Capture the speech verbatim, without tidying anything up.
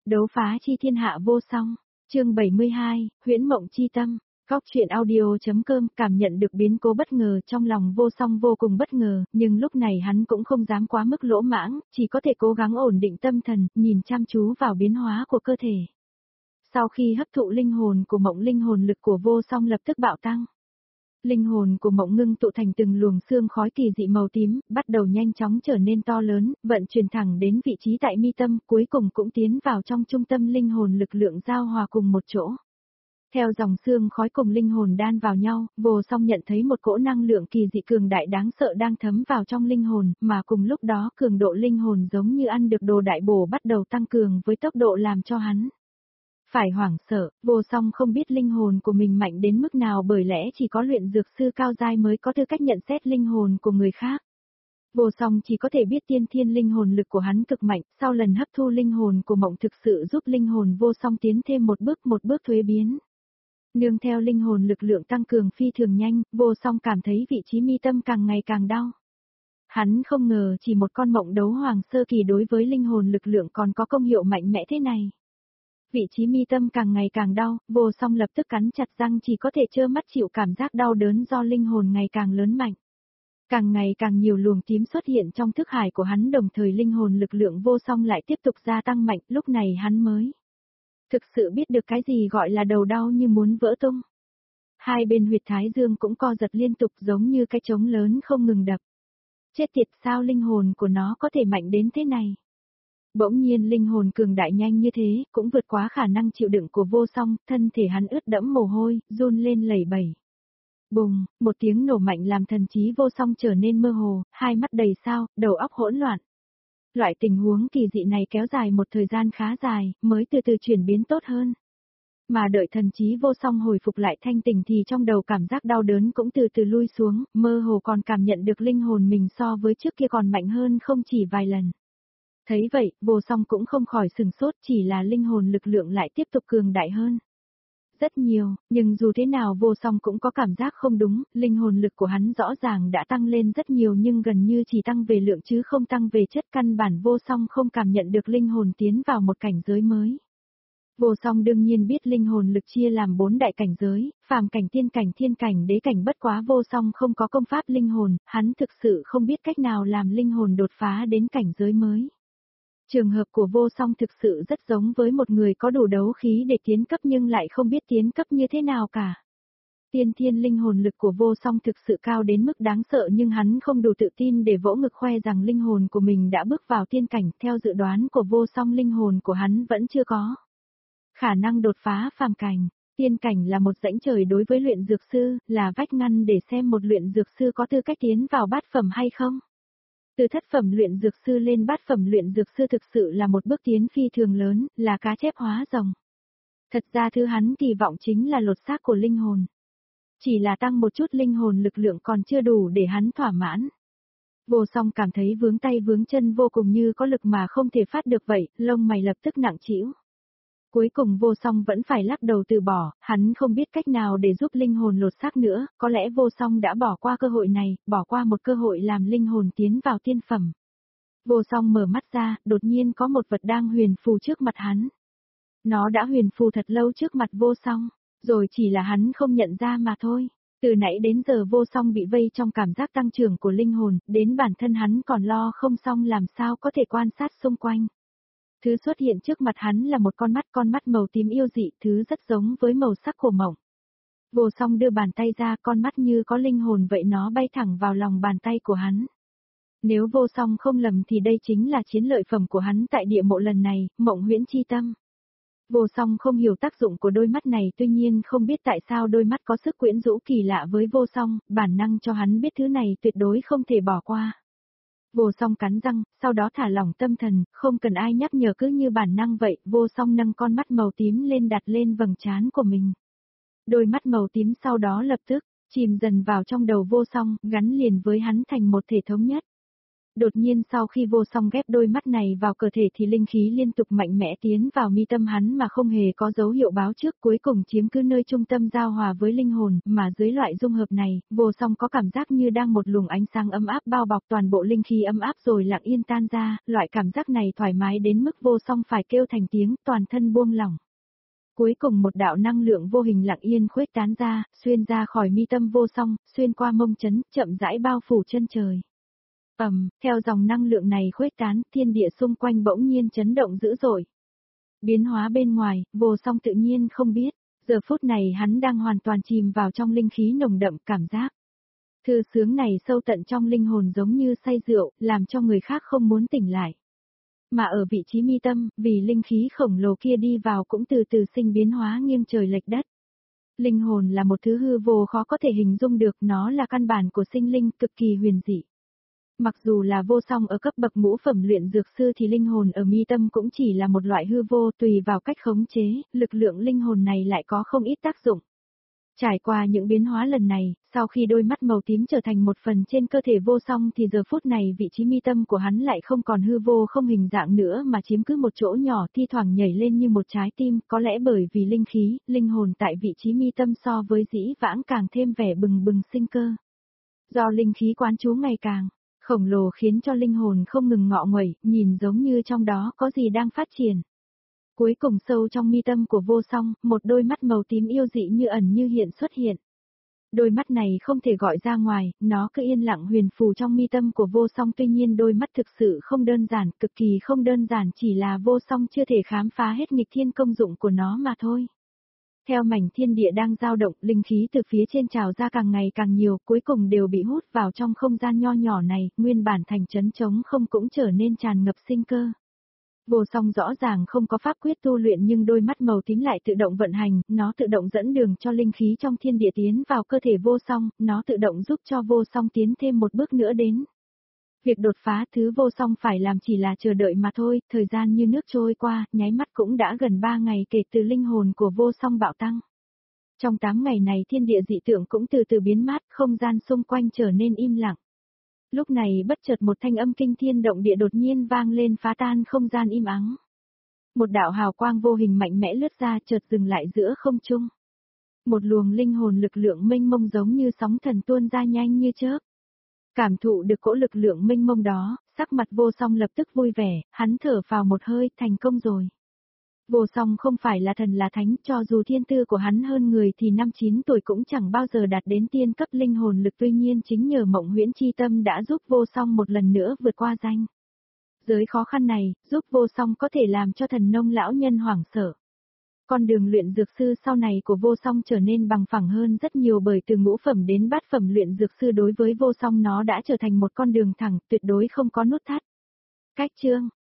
Đấu phá chi thiên hạ vô song, chương bảy mươi hai, huyễn mộng chi tâm, góc truyện audio.com cảm nhận được biến cố bất ngờ trong lòng vô song vô cùng bất ngờ, nhưng lúc này hắn cũng không dám quá mức lỗ mãng, chỉ có thể cố gắng ổn định tâm thần, nhìn chăm chú vào biến hóa của cơ thể. Sau khi hấp thụ linh hồn của mộng, linh hồn lực của vô song lập tức bạo tăng. Linh hồn của mộng ngưng tụ thành từng luồng xương khói kỳ dị màu tím, bắt đầu nhanh chóng trở nên to lớn, vận chuyển thẳng đến vị trí tại mi tâm, cuối cùng cũng tiến vào trong trung tâm linh hồn lực lượng giao hòa cùng một chỗ. Theo dòng xương khói cùng linh hồn đan vào nhau, vô song nhận thấy một cỗ năng lượng kỳ dị cường đại đáng sợ đang thấm vào trong linh hồn, mà cùng lúc đó cường độ linh hồn giống như ăn được đồ đại bổ bắt đầu tăng cường với tốc độ làm cho hắn phải hoảng sợ. Vô song không biết linh hồn của mình mạnh đến mức nào, bởi lẽ chỉ có luyện dược sư cao giai mới có tư cách nhận xét linh hồn của người khác. Vô song chỉ có thể biết tiên thiên linh hồn lực của hắn cực mạnh, sau lần hấp thu linh hồn của mộng thực sự giúp linh hồn vô song tiến thêm một bước một bước thuế biến. Nương theo linh hồn lực lượng tăng cường phi thường nhanh, vô song cảm thấy vị trí mi tâm càng ngày càng đau. Hắn không ngờ chỉ một con mộng đấu hoàng sơ kỳ đối với linh hồn lực lượng còn có công hiệu mạnh mẽ thế này. Vị trí mi tâm càng ngày càng đau, vô song lập tức cắn chặt răng, chỉ có thể trơ mắt chịu cảm giác đau đớn do linh hồn ngày càng lớn mạnh. Càng ngày càng nhiều luồng tím xuất hiện trong thức hải của hắn, đồng thời linh hồn lực lượng vô song lại tiếp tục gia tăng mạnh, lúc này hắn mới thực sự biết được cái gì gọi là đầu đau như muốn vỡ tung. Hai bên huyệt thái dương cũng co giật liên tục giống như cái trống lớn không ngừng đập. Chết tiệt, sao linh hồn của nó có thể mạnh đến thế này? Bỗng nhiên linh hồn cường đại nhanh như thế, cũng vượt quá khả năng chịu đựng của vô song, thân thể hắn ướt đẫm mồ hôi, run lên lẩy bẩy. Bùng, một tiếng nổ mạnh làm thần trí vô song trở nên mơ hồ, hai mắt đầy sao, đầu óc hỗn loạn. Loại tình huống kỳ dị này kéo dài một thời gian khá dài, mới từ từ chuyển biến tốt hơn. Mà đợi thần trí vô song hồi phục lại thanh tỉnh thì trong đầu cảm giác đau đớn cũng từ từ lui xuống, mơ hồ còn cảm nhận được linh hồn mình so với trước kia còn mạnh hơn không chỉ vài lần. Thấy vậy, vô song cũng không khỏi sừng sốt, chỉ là linh hồn lực lượng lại tiếp tục cường đại hơn rất nhiều, nhưng dù thế nào vô song cũng có cảm giác không đúng, linh hồn lực của hắn rõ ràng đã tăng lên rất nhiều nhưng gần như chỉ tăng về lượng chứ không tăng về chất, căn bản vô song không cảm nhận được linh hồn tiến vào một cảnh giới mới. Vô song đương nhiên biết linh hồn lực chia làm bốn đại cảnh giới, phàm cảnh, tiên cảnh, thiên cảnh, đế cảnh, bất quá vô song không có công pháp linh hồn, hắn thực sự không biết cách nào làm linh hồn đột phá đến cảnh giới mới. Trường hợp của vô song thực sự rất giống với một người có đủ đấu khí để tiến cấp nhưng lại không biết tiến cấp như thế nào cả. Tiên thiên linh hồn lực của vô song thực sự cao đến mức đáng sợ nhưng hắn không đủ tự tin để vỗ ngực khoe rằng linh hồn của mình đã bước vào tiên cảnh. Theo dự đoán của vô song, linh hồn của hắn vẫn chưa có khả năng đột phá phàm cảnh. Tiên cảnh là một rãnh trời đối với luyện dược sư, là vách ngăn để xem một luyện dược sư có tư cách tiến vào bát phẩm hay không. Từ thất phẩm luyện dược sư lên bát phẩm luyện dược sư thực sự là một bước tiến phi thường lớn, là cá chép hóa rồng. Thật ra thứ hắn kỳ vọng chính là lột xác của linh hồn. Chỉ là tăng một chút linh hồn lực lượng còn chưa đủ để hắn thỏa mãn. Vô song cảm thấy vướng tay vướng chân vô cùng, như có lực mà không thể phát được vậy, lông mày lập tức nặng trĩu. Cuối cùng vô song vẫn phải lắc đầu từ bỏ, hắn không biết cách nào để giúp linh hồn lột xác nữa, có lẽ vô song đã bỏ qua cơ hội này, bỏ qua một cơ hội làm linh hồn tiến vào tiên phẩm. Vô song mở mắt ra, đột nhiên có một vật đang huyền phù trước mặt hắn. Nó đã huyền phù thật lâu trước mặt vô song, rồi chỉ là hắn không nhận ra mà thôi. Từ nãy đến giờ vô song bị vây trong cảm giác tăng trưởng của linh hồn, đến bản thân hắn còn lo không xong làm sao có thể quan sát xung quanh. Thứ xuất hiện trước mặt hắn là một con mắt, con mắt màu tím yêu dị, thứ rất giống với màu sắc của mộng. Vô song đưa bàn tay ra, con mắt như có linh hồn vậy, nó bay thẳng vào lòng bàn tay của hắn. Nếu vô song không lầm thì đây chính là chiến lợi phẩm của hắn tại địa mộ lần này, mộng huyễn chi tâm. Vô song không hiểu tác dụng của đôi mắt này, tuy nhiên không biết tại sao đôi mắt có sức quyến rũ kỳ lạ với vô song, bản năng cho hắn biết thứ này tuyệt đối không thể bỏ qua. Vô song cắn răng, sau đó thả lỏng tâm thần, không cần ai nhắc nhở, cứ như bản năng vậy, vô song nâng con mắt màu tím lên đặt lên vầng trán của mình. Đôi mắt màu tím sau đó lập tức chìm dần vào trong đầu vô song, gắn liền với hắn thành một thể thống nhất. Đột nhiên sau khi vô song ghép đôi mắt này vào cơ thể thì linh khí liên tục mạnh mẽ tiến vào mi tâm hắn mà không hề có dấu hiệu báo trước, cuối cùng chiếm cứ nơi trung tâm giao hòa với linh hồn, mà dưới loại dung hợp này, vô song có cảm giác như đang một luồng ánh sáng ấm áp bao bọc toàn bộ linh khí ấm áp rồi lặng yên tan ra, loại cảm giác này thoải mái đến mức vô song phải kêu thành tiếng, toàn thân buông lỏng. Cuối cùng một đạo năng lượng vô hình lặng yên khuếch tán ra, xuyên ra khỏi mi tâm vô song, xuyên qua mông chấn, chậm rãi bao phủ chân trời. Ầm, theo dòng năng lượng này khuếch tán, thiên địa xung quanh bỗng nhiên chấn động dữ dội. Biến hóa bên ngoài, vô song tự nhiên không biết, giờ phút này hắn đang hoàn toàn chìm vào trong linh khí nồng đậm, cảm giác thư sướng này sâu tận trong linh hồn giống như say rượu, làm cho người khác không muốn tỉnh lại. Mà ở vị trí mi tâm, vì linh khí khổng lồ kia đi vào cũng từ từ sinh biến hóa nghiêng trời lệch đất. Linh hồn là một thứ hư vô khó có thể hình dung được, nó là căn bản của sinh linh, cực kỳ huyền dị. Mặc dù là vô song ở cấp bậc ngũ phẩm luyện dược sư thì linh hồn ở mi tâm cũng chỉ là một loại hư vô, tùy vào cách khống chế, lực lượng linh hồn này lại có không ít tác dụng. Trải qua những biến hóa lần này, sau khi đôi mắt màu tím trở thành một phần trên cơ thể vô song thì giờ phút này vị trí mi tâm của hắn lại không còn hư vô không hình dạng nữa mà chiếm cứ một chỗ nhỏ thi thoảng nhảy lên như một trái tim, có lẽ bởi vì linh khí, linh hồn tại vị trí mi tâm so với dĩ vãng càng thêm vẻ bừng bừng sinh cơ. Do linh khí quán trú ngày càng khổng lồ khiến cho linh hồn không ngừng ngọ nguậy, nhìn giống như trong đó có gì đang phát triển. Cuối cùng sâu trong mi tâm của vô song, một đôi mắt màu tím yêu dị như ẩn như hiện xuất hiện. Đôi mắt này không thể gọi ra ngoài, nó cứ yên lặng huyền phù trong mi tâm của vô song, tuy nhiên đôi mắt thực sự không đơn giản, cực kỳ không đơn giản, chỉ là vô song chưa thể khám phá hết nghịch thiên công dụng của nó mà thôi. Theo mảnh thiên địa đang dao động, linh khí từ phía trên trào ra càng ngày càng nhiều, cuối cùng đều bị hút vào trong không gian nho nhỏ này, nguyên bản thành trấn trống không cũng trở nên tràn ngập sinh cơ. Vô song rõ ràng không có pháp quyết tu luyện nhưng đôi mắt màu tím lại tự động vận hành, nó tự động dẫn đường cho linh khí trong thiên địa tiến vào cơ thể vô song, nó tự động giúp cho vô song tiến thêm một bước nữa đến. Việc đột phá thứ vô song phải làm chỉ là chờ đợi mà thôi, thời gian như nước trôi qua, nháy mắt cũng đã gần ba ngày kể từ linh hồn của vô song bạo tăng. Trong tám ngày này thiên địa dị tượng cũng từ từ biến mát, không gian xung quanh trở nên im lặng. Lúc này bất chợt một thanh âm kinh thiên động địa đột nhiên vang lên phá tan không gian im ắng. Một đạo hào quang vô hình mạnh mẽ lướt ra chợt dừng lại giữa không trung. Một luồng linh hồn lực lượng mênh mông giống như sóng thần tuôn ra nhanh như chớp. Cảm thụ được cỗ lực lượng mênh mông đó, sắc mặt vô song lập tức vui vẻ, hắn thở vào một hơi, thành công rồi. Vô song không phải là thần là thánh, cho dù thiên tư của hắn hơn người thì năm chín tuổi cũng chẳng bao giờ đạt đến tiên cấp linh hồn lực, tuy nhiên chính nhờ mộng huyễn chi tâm đã giúp vô song một lần nữa vượt qua danh giới khó khăn này, giúp vô song có thể làm cho thần nông lão nhân hoảng sợ. Con đường luyện dược sư sau này của vô song trở nên bằng phẳng hơn rất nhiều, bởi từ ngũ phẩm đến bát phẩm luyện dược sư đối với vô song nó đã trở thành một con đường thẳng, tuyệt đối không có nút thắt. Cách chương